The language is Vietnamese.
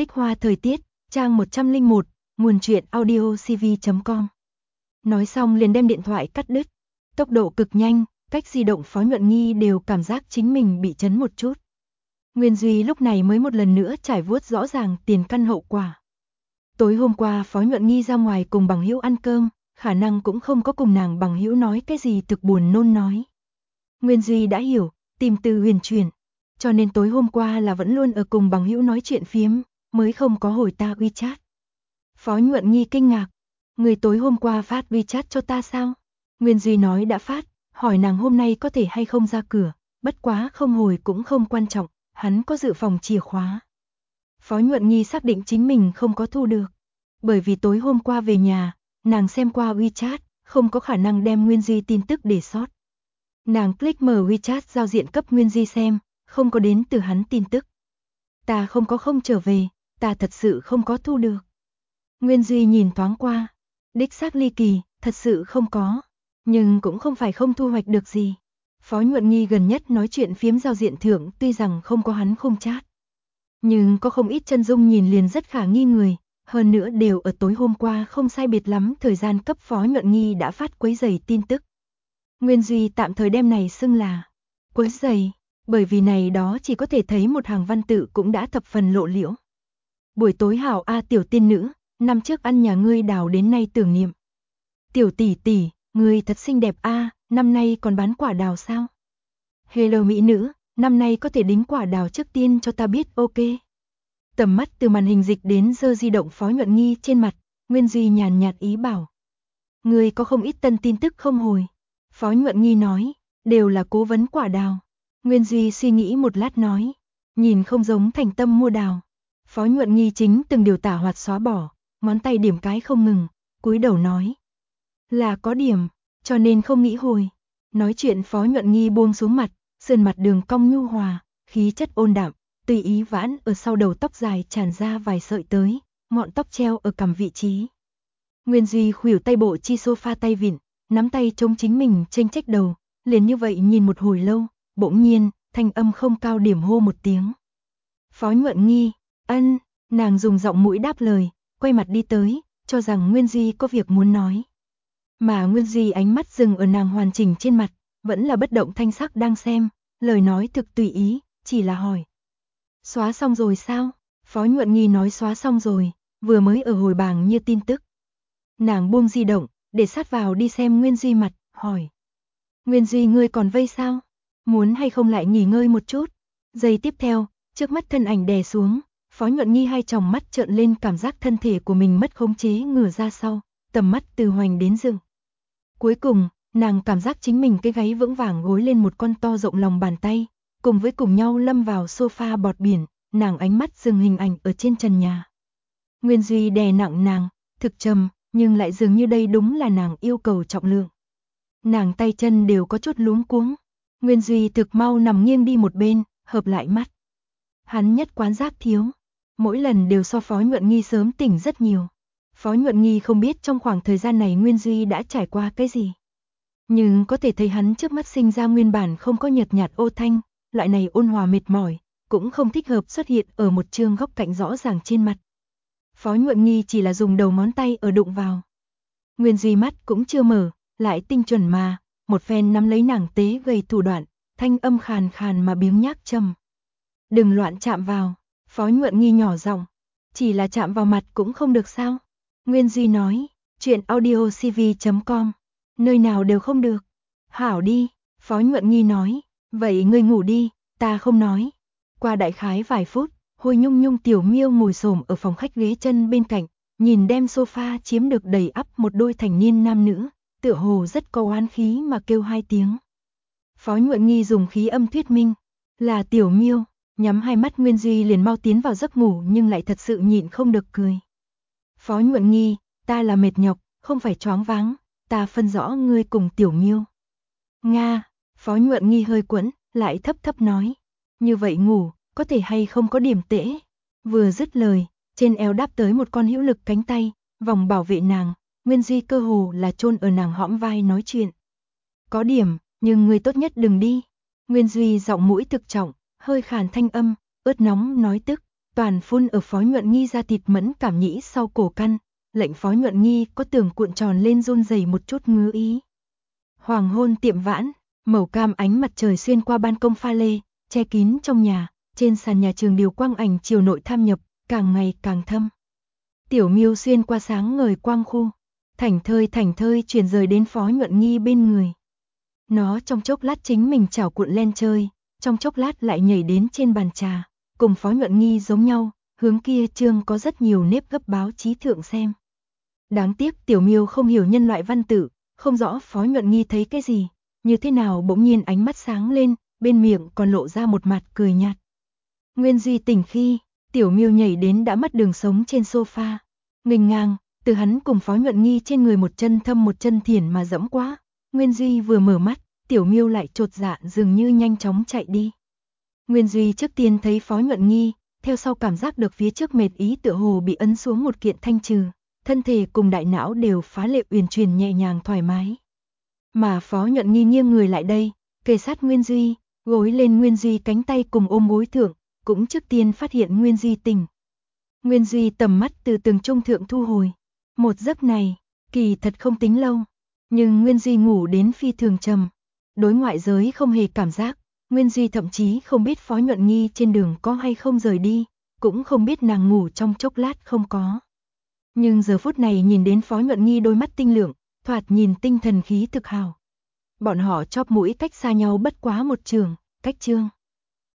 Tích hoa thời tiết, trang 101, nguồn truyện audio cv.com. Nói xong liền đem điện thoại cắt đứt. Tốc độ cực nhanh, cách di động Phó Nhuận Nghi đều cảm giác chính mình bị chấn một chút. Nguyên Duy lúc này mới một lần nữa trải vuốt rõ ràng tiền căn hậu quả. Tối hôm qua Phó Nhuận Nghi ra ngoài cùng bằng hữu ăn cơm, khả năng cũng không có cùng nàng bằng hữu nói cái gì thực buồn nôn nói. Nguyên Duy đã hiểu, tìm từ huyền chuyển, cho nên tối hôm qua là vẫn luôn ở cùng bằng hữu nói chuyện phiếm, mới không có hồi ta WeChat. Phó Nhuận Nghi kinh ngạc, người tối hôm qua phát WeChat cho ta sao? Nguyên Duy nói đã phát, hỏi nàng hôm nay có thể hay không ra cửa, bất quá không hồi cũng không quan trọng, hắn có dự phòng chìa khóa. Phó Nhuận Nghi xác định chính mình không có thu được, bởi vì tối hôm qua về nhà, nàng xem qua WeChat, không có khả năng đem Nguyên Duy tin tức để sót. Nàng click mở WeChat giao diện cấp Nguyên Duy xem, không có đến từ hắn tin tức. Ta không có không trở về, ta thật sự không có thu được. Nguyên Duy nhìn thoáng qua, đích xác ly kỳ, thật sự không có, nhưng cũng không phải không thu hoạch được gì. Phó Nhuận Nghi gần nhất nói chuyện phiếm giao diện thượng tuy rằng không có hắn khung chat, nhưng có không ít chân dung nhìn liền rất khả nghi người, hơn nữa đều ở tối hôm qua không sai biệt lắm thời gian cấp Phó Nhuận Nghi đã phát quấy rầy tin tức. Nguyên Duy tạm thời đem này xưng là quấy rầy, bởi vì này đó chỉ có thể thấy một hàng văn tự cũng đã thập phần lộ liễu. Buổi tối hảo a tiểu tiên nữ, năm trước ăn nhà ngươi đào đến nay tưởng niệm. Tiểu tỷ tỷ, ngươi thật xinh đẹp a, năm nay còn bán quả đào sao? Hello mỹ nữ, năm nay có thể đính quả đào trước tiên cho ta biết ok. Tầm mắt từ màn hình dịch đến giơ di động Phó Nhuận Nghi trên mặt, Nguyên Duy nhàn nhạt ý bảo. Ngươi có không ít tân tin tức không hồi? Phó Nhuận Nghi nói, đều là cố vấn quả đào. Nguyên Duy suy nghĩ một lát nói, nhìn không giống thành tâm mua đào. Phó Nhuận Nghi chính từng điều tả hoạt xóa bỏ, ngón tay điểm cái không ngừng, cúi đầu nói. Là có điểm, cho nên không nghĩ hồi. Nói chuyện Phó Nhuận Nghi buông xuống mặt, sườn mặt đường cong nhu hòa, khí chất ôn đạm, tùy ý vãn ở sau đầu tóc dài tràn ra vài sợi tới, ngọn tóc treo ở cằm vị trí. Nguyên Duy khuỷu tay bộ chi sofa tay vịn, nắm tay chống chính mình chênh trách đầu, liền như vậy nhìn một hồi lâu, bỗng nhiên, thanh âm không cao điểm hô một tiếng. Phó Nhuận Nghi, ân, nàng dùng giọng mũi đáp lời, quay mặt đi tới, cho rằng Nguyên Duy có việc muốn nói. Mà Nguyên Duy ánh mắt dừng ở nàng hoàn chỉnh trên mặt, vẫn là bất động thanh sắc đang xem, lời nói thực tùy ý, chỉ là hỏi. Xóa xong rồi sao? Phó Nhuận Nghi nói xóa xong rồi, vừa mới ở hồi bảng như tin tức. Nàng buông di động, để sát vào đi xem Nguyên Duy mặt, hỏi. Nguyên Duy ngươi còn vây sao? Muốn hay không lại nghỉ ngơi một chút? Giây tiếp theo, trước mắt thân ảnh đè xuống, Phó Nhuận Nghi hai tròng mắt trợn lên cảm giác thân thể của mình mất khống chế ngửa ra sau, tầm mắt từ hoành đến dừng. Cuối cùng, nàng cảm giác chính mình cái gáy vững vàng gối lên một con to rộng lòng bàn tay, cùng với cùng nhau lâm vào sofa bọt biển, nàng ánh mắt dừng hình ảnh ở trên trần nhà. Nguyên Duy đè nặng nàng, thực trầm, nhưng lại dường như đây đúng là nàng yêu cầu trọng lượng. Nàng tay chân đều có chút luống cuống. Nguyên Duy thực mau nằm nghiêng đi một bên, hợp lại mắt. Hắn nhất quán giác thiếu, mỗi lần đều so Phó Nhuận Nghi sớm tỉnh rất nhiều. Phó Nhuận Nghi không biết trong khoảng thời gian này Nguyên Duy đã trải qua cái gì. Nhưng có thể thấy hắn trước mắt sinh ra nguyên bản không có nhợt nhạt ô thanh, loại này ôn hòa mệt mỏi, cũng không thích hợp xuất hiện ở một chương góc cạnh rõ ràng trên mặt. Phó Nhuận Nghi chỉ là dùng đầu ngón tay ở đụng vào. Nguyên Duy mắt cũng chưa mở, lại tinh chuẩn mà, một phen nắm lấy nàng tế gầy thủ đoạn, thanh âm khàn khàn mà biếng nhác trầm. Đừng loạn chạm vào, Phó Nhuận Nghi nhỏ giọng, chỉ là chạm vào mặt cũng không được sao? Nguyên Duy nói, chuyện audio cv.com, nơi nào đều không được. Hảo đi, Phó Nhuận Nghi nói, vậy ngươi ngủ đi, ta không nói. Qua đại khái vài phút, Hồi Nhung Nhung tiểu miêu ngồi xổm ở phòng khách ghế chân bên cạnh, nhìn đem sofa chiếm được đầy ắp một đôi thành niên nam nữ, tựa hồ rất có oán khí mà kêu hai tiếng. Phó Nhuận Nghi dùng khí âm thuyết minh, là tiểu miêu, nhắm hai mắt Nguyên Duy liền mau tiến vào giấc ngủ nhưng lại thật sự nhịn không được cười. Phó Nhuận Nghi, ta là mệt nhọc, không phải choáng váng, ta phân rõ ngươi cùng tiểu miêu. Nga, Phó Nhuận Nghi hơi quẫn, lại thấp thấp nói, như vậy ngủ, có thể hay không có điểm tễ. Vừa dứt lời, trên eo đáp tới một con hữu lực cánh tay, vòng bảo vệ nàng, Nguyên Duy cơ hồ là chôn ở nàng hõm vai nói chuyện. Có điểm, nhưng ngươi tốt nhất đừng đi. Nguyên Duy giọng mũi thực trọng, hơi khàn thanh âm, ướt nóng nói tức, toàn phun ở Phó Nhuận Nghi da thịt mẫn cảm nhĩ sau cổ căn, lệnh Phó Nhuận Nghi có tưởng cuộn tròn lên run rẩy một chút ngứa ý. Hoàng hôn tiệm vãn, màu cam ánh mặt trời xuyên qua ban công pha lê, che kín trong nhà, trên sàn nhà trường điều quang ảnh chiều nội tham nhập, càng ngày càng thâm. Tiểu Miêu xuyên qua sáng ngời quang khu, thảnh thơi truyền rời đến Phó Nhuận Nghi bên người. Nó trong chốc lát chính mình chảo cuộn len chơi, trong chốc lát lại nhảy đến trên bàn trà, cùng Phó Nhuận Nghi giống nhau, hướng kia chương có rất nhiều nếp gấp báo chí thượng xem. Đáng tiếc Tiểu Miêu không hiểu nhân loại văn tự, không rõ Phó Nhuận Nghi thấy cái gì, như thế nào bỗng nhiên ánh mắt sáng lên, bên miệng còn lộ ra một mặt cười nhạt. Nguyên Duy tỉnh khi, Tiểu Miêu nhảy đến đã mất đường sống trên sofa, nghênh ngang, từ hắn cùng Phó Nhuận Nghi trên người một chân thâm một chân thiển mà dẫm quá. Nguyên Duy vừa mở mắt, Tiểu Miêu lại chột dạ dường như nhanh chóng chạy đi. Nguyên Duy trước tiên thấy Phó Nhuận Nghi, theo sau cảm giác được phía trước mệt ý tựa hồ bị ấn xuống một kiện thanh trừ, thân thể cùng đại não đều phá lệ uyển chuyển nhẹ nhàng thoải mái. Mà Phó Nhuận Nghi nghiêng người lại đây, kề sát Nguyên Duy, gối lên Nguyên Duy cánh tay cùng ôm gối thượng, cũng trước tiên phát hiện Nguyên Duy tỉnh. Nguyên Duy tầm mắt từ tường trung thượng thu hồi. Một giấc này, kỳ thật không tính lâu, nhưng Nguyên Duy ngủ đến phi thường trầm. Đối ngoại giới không hề cảm giác, Nguyên Duy thậm chí không biết Phó Nhuận Nghi trên đường có hay không rời đi, cũng không biết nàng ngủ trong chốc lát không có. Nhưng giờ phút này nhìn đến Phó Nhuận Nghi đôi mắt tinh lượng, thoạt nhìn tinh thần khí thực hào. Bọn họ chóp mũi cách xa nhau bất quá một trường, cách chương.